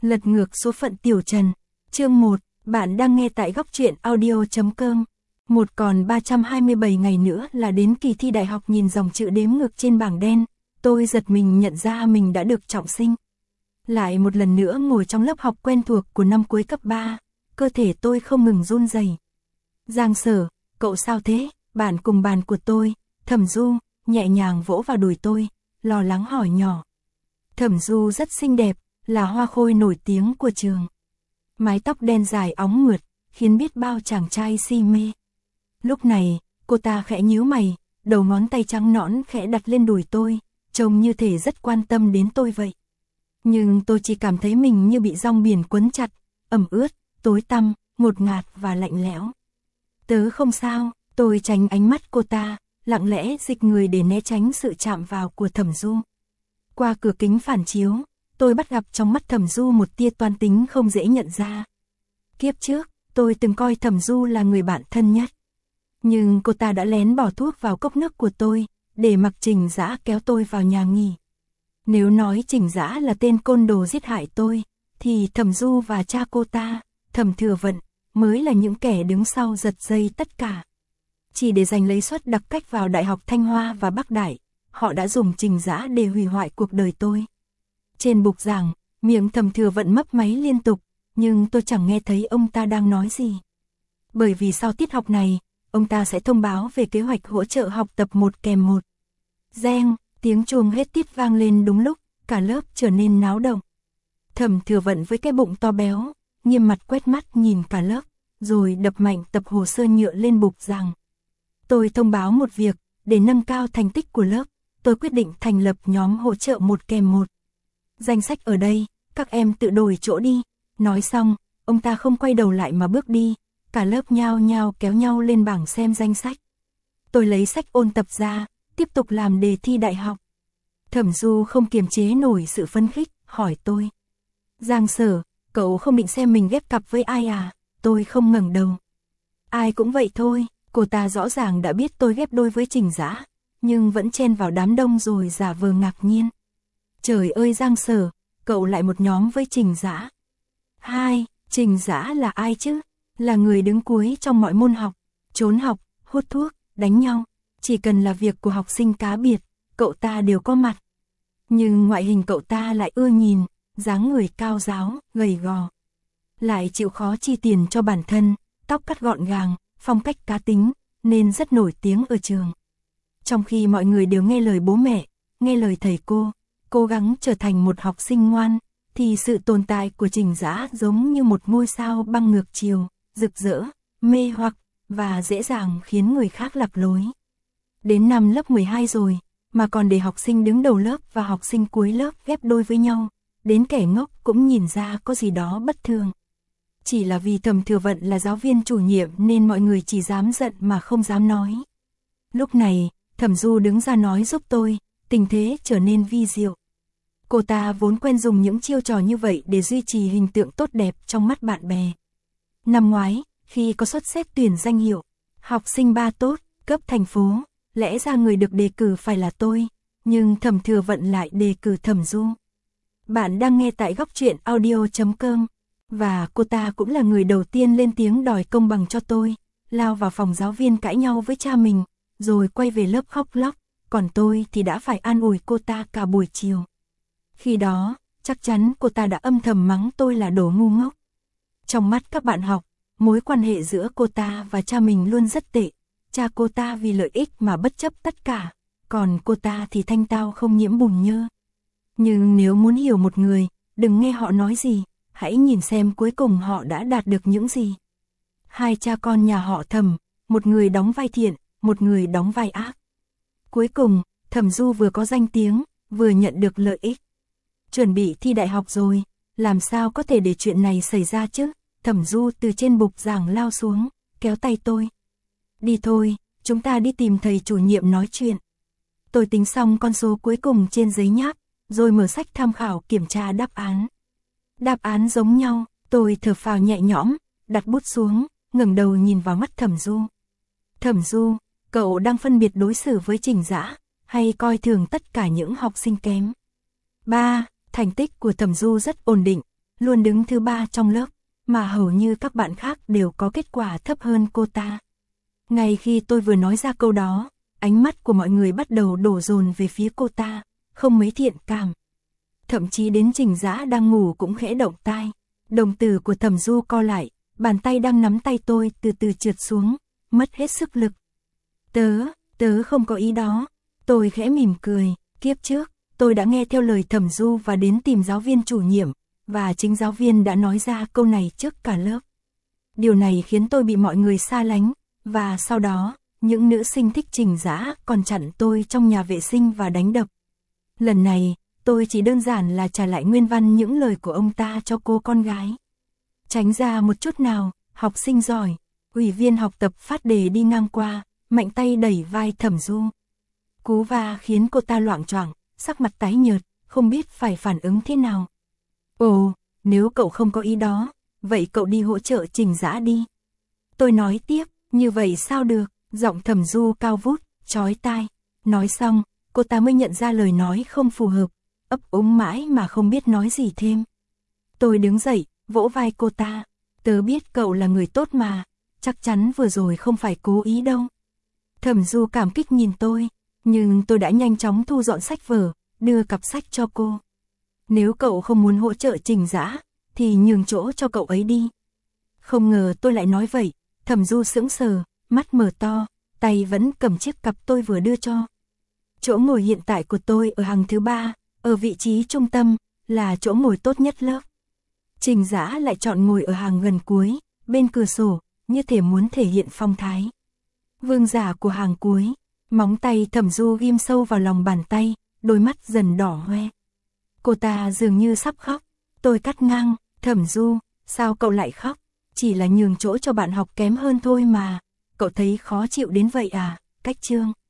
Lật ngược số phận Tiểu Trần. Chương 1, bạn đang nghe tại góc truyện audio.com. Một còn 327 ngày nữa là đến kỳ thi đại học. Nhìn dòng chữ đếm ngược trên bảng đen, tôi giật mình nhận ra mình đã được trọng sinh. Lại một lần nữa ngồi trong lớp học quen thuộc của năm cuối cấp 3, cơ thể tôi không ngừng run rẩy. Giang Sở, cậu sao thế? Bạn cùng bàn của tôi, Thẩm Du, nhẹ nhàng vỗ vào đùi tôi, lo lắng hỏi nhỏ. Thẩm Du rất xinh đẹp, là hoa khôi nổi tiếng của trường. Mái tóc đen dài óng mượt, khiến biết bao chàng trai si mê. Lúc này, cô ta khẽ nhíu mày, đầu ngón tay trắng nõn khẽ đặt lên đùi tôi, trông như thể rất quan tâm đến tôi vậy. Nhưng tôi chỉ cảm thấy mình như bị rong biển quấn chặt, ẩm ướt, tối tăm, ngột ngạt và lạnh lẽo. Tớ không sao, tôi tránh ánh mắt cô ta, lặng lẽ dịch người để né tránh sự chạm vào của Thẩm Du. Qua cửa kính phản chiếu, tôi bắt gặp trong mắt Thẩm Du một tia toan tính không dễ nhận ra. Kiếp trước, tôi từng coi Thẩm Du là người bạn thân nhất. Nhưng cô ta đã lén bỏ thuốc vào cốc nước của tôi, để mặc Trình Dã kéo tôi vào nhà nghỉ. Nếu nói Trình Dã là tên côn đồ giết hại tôi, thì Thẩm Du và cha cô ta, Thẩm Thừa Vận, mới là những kẻ đứng sau giật dây tất cả. Chỉ để giành lấy suất đặc cách vào Đại học Thanh Hoa và Bắc Đại, họ đã dùng Trình Dã để hủy hoại cuộc đời tôi. Trên bục giảng, miệng Thẩm Thừa Vận mấp máy liên tục, nhưng tôi chẳng nghe thấy ông ta đang nói gì. Bởi vì sau tiết học này, ông ta sẽ thông báo về kế hoạch hỗ trợ học tập 1-1. Reng, tiếng chuông hết tiết vang lên đúng lúc, cả lớp trở nên náo động. Thẩm Thừa Vận với cái bụng to béo, nghiêm mặt quét mắt nhìn cả lớp, rồi đập mạnh tập hồ sơ nhựa lên bục giảng. Tôi thông báo một việc, để nâng cao thành tích của lớp, tôi quyết định thành lập nhóm hỗ trợ 1-1. Danh sách ở đây, các em tự đổi chỗ đi. Nói xong, ông ta không quay đầu lại mà bước đi, cả lớp nhao nhao kéo nhau lên bảng xem danh sách. Tôi lấy sách ôn tập ra, tiếp tục làm đề thi đại học. Thẩm Du không kiềm chế nổi sự phấn khích, hỏi tôi. Giang Sở, cậu không định xem mình ghép cặp với ai à? Tôi không ngẩng đầu. Ai cũng vậy thôi, cô ta rõ ràng đã biết tôi ghép đôi với Trình Dã, nhưng vẫn chen vào đám đông rồi giả vờ ngạc nhiên. Trời ơi Giang Sở, cậu lại một nhóm với Trình Dã. Trình Dã là ai chứ? Là người đứng cuối trong mọi môn học, trốn học, hút thuốc, đánh nhau. Chỉ cần là việc của học sinh cá biệt, cậu ta đều có mặt. Nhưng ngoại hình cậu ta lại ưa nhìn, dáng người cao ráo, gầy gò. Lại chịu khó chi tiền cho bản thân, tóc cắt gọn gàng, phong cách cá tính, nên rất nổi tiếng ở trường. Trong khi mọi người đều nghe lời bố mẹ, nghe lời thầy cô, cố gắng trở thành một học sinh ngoan, thì sự tồn tại của Trình Dã giống như một ngôi sao băng ngược chiều, rực rỡ, mê hoặc, và dễ dàng khiến người khác lạc lối. Đến năm lớp 12 rồi, mà còn để học sinh đứng đầu lớp và học sinh cuối lớp ghép đôi với nhau, đến kẻ ngốc cũng nhìn ra có gì đó bất thường. Chỉ là vì Thẩm Thừa Vận là giáo viên chủ nhiệm nên mọi người chỉ dám giận mà không dám nói. Lúc này, Thẩm Du đứng ra nói giúp tôi, tình thế trở nên vi diệu. Cô ta vốn quen dùng những chiêu trò như vậy để duy trì hình tượng tốt đẹp trong mắt bạn bè. Năm ngoái, khi có suất xét tuyển danh hiệu học sinh 3 tốt, cấp thành phố, lẽ ra người được đề cử phải là tôi, nhưng Thẩm Thừa Vận lại đề cử Thẩm Du. Bạn đang nghe tại góc truyện audio.com, và cô ta cũng là người đầu tiên lên tiếng đòi công bằng cho tôi, lao vào phòng giáo viên cãi nhau với cha mình, rồi quay về lớp khóc lóc, còn tôi thì đã phải an ủi cô ta cả buổi chiều. Khi đó, chắc chắn cô ta đã âm thầm mắng tôi là đồ ngu ngốc. Trong mắt các bạn học, mối quan hệ giữa cô ta và cha mình luôn rất tệ. Cha cô ta vì lợi ích mà bất chấp tất cả, còn cô ta thì thanh tao không nhiễm bùn nhơ. Nhưng nếu muốn hiểu một người, đừng nghe họ nói gì, hãy nhìn xem cuối cùng họ đã đạt được những gì. Hai cha con nhà họ Thẩm, một người đóng vai thiện, một người đóng vai ác. Cuối cùng, Thẩm Du vừa có danh tiếng, vừa nhận được lợi ích. Chuẩn bị thi đại học rồi, làm sao có thể để chuyện này xảy ra chứ? Thẩm Du từ trên bục giảng lao xuống, kéo tay tôi. Đi thôi, chúng ta đi tìm thầy chủ nhiệm nói chuyện. Tôi tính xong con số cuối cùng trên giấy nháp, rồi mở sách tham khảo kiểm tra đáp án. Đáp án giống nhau, tôi thở phào nhẹ nhõm, đặt bút xuống, ngẩng đầu nhìn vào mắt Thẩm Du. Thẩm Du, cậu đang phân biệt đối xử với Trình Dã, hay coi thường tất cả những học sinh kém? Thành tích của Thẩm Du rất ổn định, luôn đứng thứ 3 trong lớp, mà hầu như các bạn khác đều có kết quả thấp hơn cô ta. Ngay khi tôi vừa nói ra câu đó, ánh mắt của mọi người bắt đầu đổ dồn về phía cô ta, không mấy thiện cảm. Thậm chí đến Trình Dã đang ngủ cũng khẽ động tai. Đồng tử của Thẩm Du co lại, bàn tay đang nắm tay tôi từ từ trượt xuống, mất hết sức lực. Tớ không có ý đó. Tôi khẽ mỉm cười, kiếp trước, tôi đã nghe theo lời Thẩm Du và đến tìm giáo viên chủ nhiệm, và chính giáo viên đã nói ra câu này trước cả lớp. Điều này khiến tôi bị mọi người xa lánh, và sau đó, những nữ sinh thích Trình Dã còn chặn tôi trong nhà vệ sinh và đánh đập. Lần này, tôi chỉ đơn giản là trả lại nguyên văn những lời của ông ta cho cô con gái. Tránh ra một chút nào, học sinh giỏi. Ủy viên học tập phát đề đi ngang qua, mạnh tay đẩy vai Thẩm Du. Cú va khiến cô ta loạng choạng, sắc mặt tái nhợt, không biết phải phản ứng thế nào. Ồ, nếu cậu không có ý đó, vậy cậu đi hỗ trợ Trình Dã đi. Tôi nói tiếp, như vậy sao được, giọng Thẩm Du cao vút, chói tai. Nói xong, cô ta mới nhận ra lời nói không phù hợp, ấp úng mãi mà không biết nói gì thêm. Tôi đứng dậy, vỗ vai cô ta. Tớ biết cậu là người tốt mà, chắc chắn vừa rồi không phải cố ý đâu. Thẩm Du cảm kích nhìn tôi, nhưng tôi đã nhanh chóng thu dọn sách vở, đưa cặp sách cho cô. Nếu cậu không muốn hỗ trợ Trình Dã, thì nhường chỗ cho cậu ấy đi. Không ngờ tôi lại nói vậy, Thẩm Du sững sờ, mắt mở to, tay vẫn cầm chiếc cặp tôi vừa đưa cho. Chỗ ngồi hiện tại của tôi ở hàng thứ 3, ở vị trí trung tâm, là chỗ ngồi tốt nhất lớp. Trình Dã lại chọn ngồi ở hàng gần cuối, bên cửa sổ, như thể muốn thể hiện phong thái. Vương giả của hàng cuối, móng tay Thẩm Du ghim sâu vào lòng bàn tay, đôi mắt dần đỏ hoe. Cô ta dường như sắp khóc, tôi cắt ngang, Thẩm Du, sao cậu lại khóc? Chỉ là nhường chỗ cho bạn học kém hơn thôi mà, cậu thấy khó chịu đến vậy à? Cách chương.